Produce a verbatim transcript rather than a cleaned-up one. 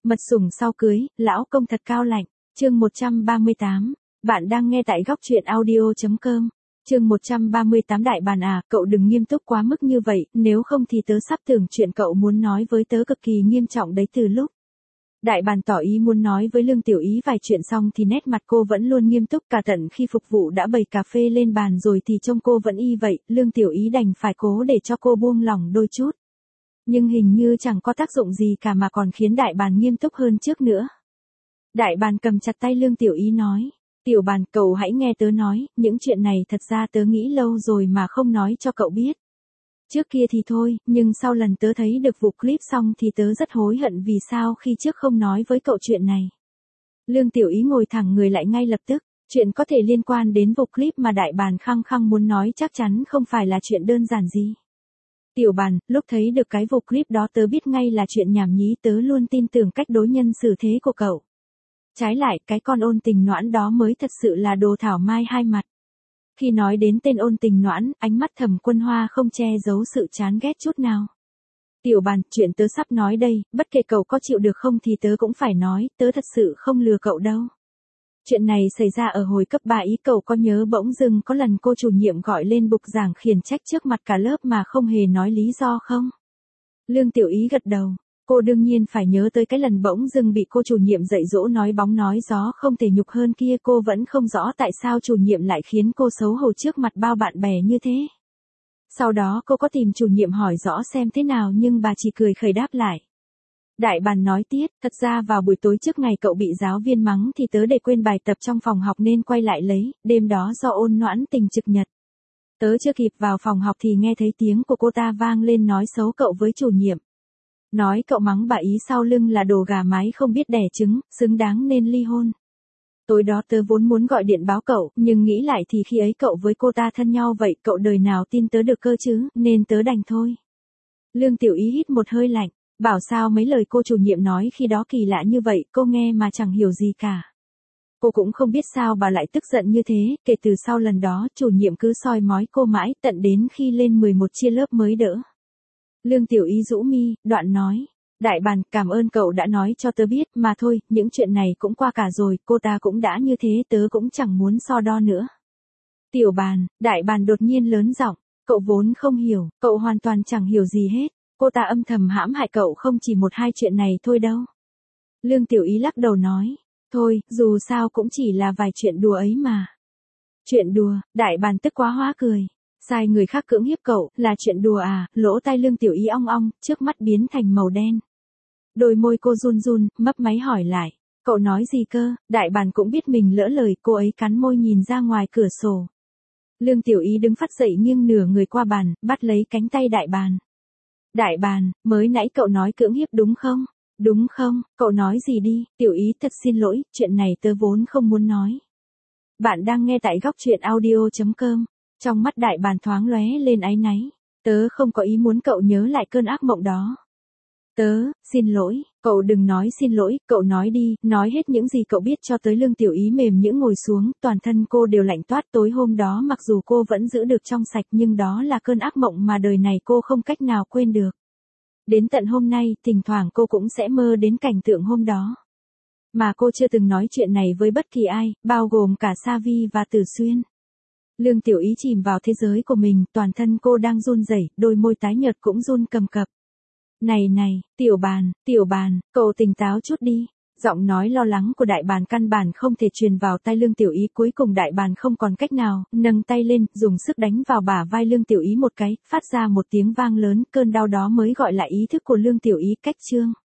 Mật sủng sau cưới, lão công thật cao lạnh. Chương một trăm ba mươi tám. Bạn đang nghe tại góc truyện audio chấm com. Chương một trăm ba mươi tám. Đại bàn à, cậu đừng nghiêm túc quá mức như vậy, nếu không thì tớ sắp tưởng chuyện cậu muốn nói với tớ cực kỳ nghiêm trọng đấy từ lúc. Đại bàn tỏ ý muốn nói với Lương Tiểu Ý vài chuyện xong thì nét mặt cô vẫn luôn nghiêm túc, cả tận khi phục vụ đã bày cà phê lên bàn rồi thì trông cô vẫn y vậy, Lương Tiểu Ý đành phải cố để cho cô buông lỏng đôi chút. Nhưng hình như chẳng có tác dụng gì cả mà còn khiến đại bàn nghiêm túc hơn trước nữa. Đại bàn cầm chặt tay Lương Tiểu Ý nói, tiểu bàn, cậu hãy nghe tớ nói, những chuyện này thật ra tớ nghĩ lâu rồi mà không nói cho cậu biết. Trước kia thì thôi, nhưng sau lần tớ thấy được vụ clip xong thì tớ rất hối hận vì sao khi trước không nói với cậu chuyện này. Lương Tiểu Ý ngồi thẳng người lại ngay lập tức, chuyện có thể liên quan đến vụ clip mà đại bàn khăng khăng muốn nói chắc chắn không phải là chuyện đơn giản gì. Tiểu bàn, lúc thấy được cái vụ clip đó tớ biết ngay là chuyện nhảm nhí, tớ luôn tin tưởng cách đối nhân xử thế của cậu. Trái lại, cái con Ôn Tình Noãn đó mới thật sự là đồ thảo mai hai mặt. Khi nói đến tên Ôn Tình Noãn, ánh mắt Thẩm Quân Hoa không che giấu sự chán ghét chút nào. Tiểu bàn, chuyện tớ sắp nói đây, bất kể cậu có chịu được không thì tớ cũng phải nói, tớ thật sự không lừa cậu đâu. Chuyện này xảy ra ở hồi cấp ba ý, cậu có nhớ bỗng dưng có lần cô chủ nhiệm gọi lên bục giảng khiển trách trước mặt cả lớp mà không hề nói lý do không? Lương Tiểu Ý gật đầu. Cô đương nhiên phải nhớ tới cái lần bỗng dưng bị cô chủ nhiệm dạy dỗ nói bóng nói gió không thể nhục hơn kia, cô vẫn không rõ tại sao chủ nhiệm lại khiến cô xấu hổ trước mặt bao bạn bè như thế. Sau đó cô có tìm chủ nhiệm hỏi rõ xem thế nào nhưng bà chỉ cười khẩy đáp lại. Đại bàn nói tiếp, thật ra vào buổi tối trước ngày cậu bị giáo viên mắng thì tớ để quên bài tập trong phòng học nên quay lại lấy, đêm đó do Ôn Noãn Tình trực nhật. Tớ chưa kịp vào phòng học thì nghe thấy tiếng của cô ta vang lên nói xấu cậu với chủ nhiệm. Nói cậu mắng bà ý sau lưng là đồ gà mái không biết đẻ trứng, xứng đáng nên ly hôn. Tối đó tớ vốn muốn gọi điện báo cậu, nhưng nghĩ lại thì khi ấy cậu với cô ta thân nhau vậy, cậu đời nào tin tớ được cơ chứ, nên tớ đành thôi. Lương Tiểu Ý hít một hơi lạnh, bảo sao mấy lời cô chủ nhiệm nói khi đó kỳ lạ như vậy, cô nghe mà chẳng hiểu gì cả. Cô cũng không biết sao bà lại tức giận như thế, kể từ sau lần đó chủ nhiệm cứ soi mói cô mãi tận đến khi lên mười một chia lớp mới đỡ. Lương Tiểu Ý rũ mi, đoạn nói, đại bàn, cảm ơn cậu đã nói cho tớ biết, mà thôi, những chuyện này cũng qua cả rồi, cô ta cũng đã như thế, tớ cũng chẳng muốn so đo nữa. Tiểu bàn, đại bàn đột nhiên lớn giọng, cậu vốn không hiểu, cậu hoàn toàn chẳng hiểu gì hết, cô ta âm thầm hãm hại cậu không chỉ một hai chuyện này thôi đâu. Lương Tiểu Ý lắc đầu nói, thôi, dù sao cũng chỉ là vài chuyện đùa ấy mà. Chuyện đùa, đại bàn tức quá hóa cười. Sai người khác cưỡng hiếp cậu, là chuyện đùa à? Lỗ tai Lương Tiểu Ý ong ong, trước mắt biến thành màu đen. Đôi môi cô run run, mấp máy hỏi lại, cậu nói gì cơ? Đại bàn cũng biết mình lỡ lời, cô ấy cắn môi nhìn ra ngoài cửa sổ. Lương Tiểu Ý đứng phát dậy nghiêng nửa người qua bàn, bắt lấy cánh tay đại bàn. Đại bàn, mới nãy cậu nói cưỡng hiếp đúng không? Đúng không? Cậu nói gì đi? Tiểu Ý thật xin lỗi, chuyện này tớ vốn không muốn nói. Bạn đang nghe tại góc truyện audio chấm com. Trong mắt đại bàn thoáng lóe lên áy náy. Tớ không có ý muốn cậu nhớ lại cơn ác mộng đó. Tớ, xin lỗi, cậu đừng nói xin lỗi, cậu nói đi, nói hết những gì cậu biết cho tới. Lương Tiểu Ý mềm nhũn ngồi xuống, toàn thân cô đều lạnh toát. Tối hôm đó mặc dù cô vẫn giữ được trong sạch nhưng đó là cơn ác mộng mà đời này cô không cách nào quên được. Đến tận hôm nay, thỉnh thoảng cô cũng sẽ mơ đến cảnh tượng hôm đó. Mà cô chưa từng nói chuyện này với bất kỳ ai, bao gồm cả Sa Vi và Tử Xuyên. Lương Tiểu Ý chìm vào thế giới của mình, toàn thân cô đang run rẩy, đôi môi tái nhợt cũng run cầm cập. Này này, tiểu bàn, tiểu bàn, cậu tỉnh táo chút đi. Giọng nói lo lắng của đại bàn căn bản không thể truyền vào tai Lương Tiểu Ý. Cuối cùng đại bàn không còn cách nào, nâng tay lên, dùng sức đánh vào bả vai Lương Tiểu Ý một cái, phát ra một tiếng vang lớn, cơn đau đó mới gọi lại ý thức của Lương Tiểu Ý. Cách chương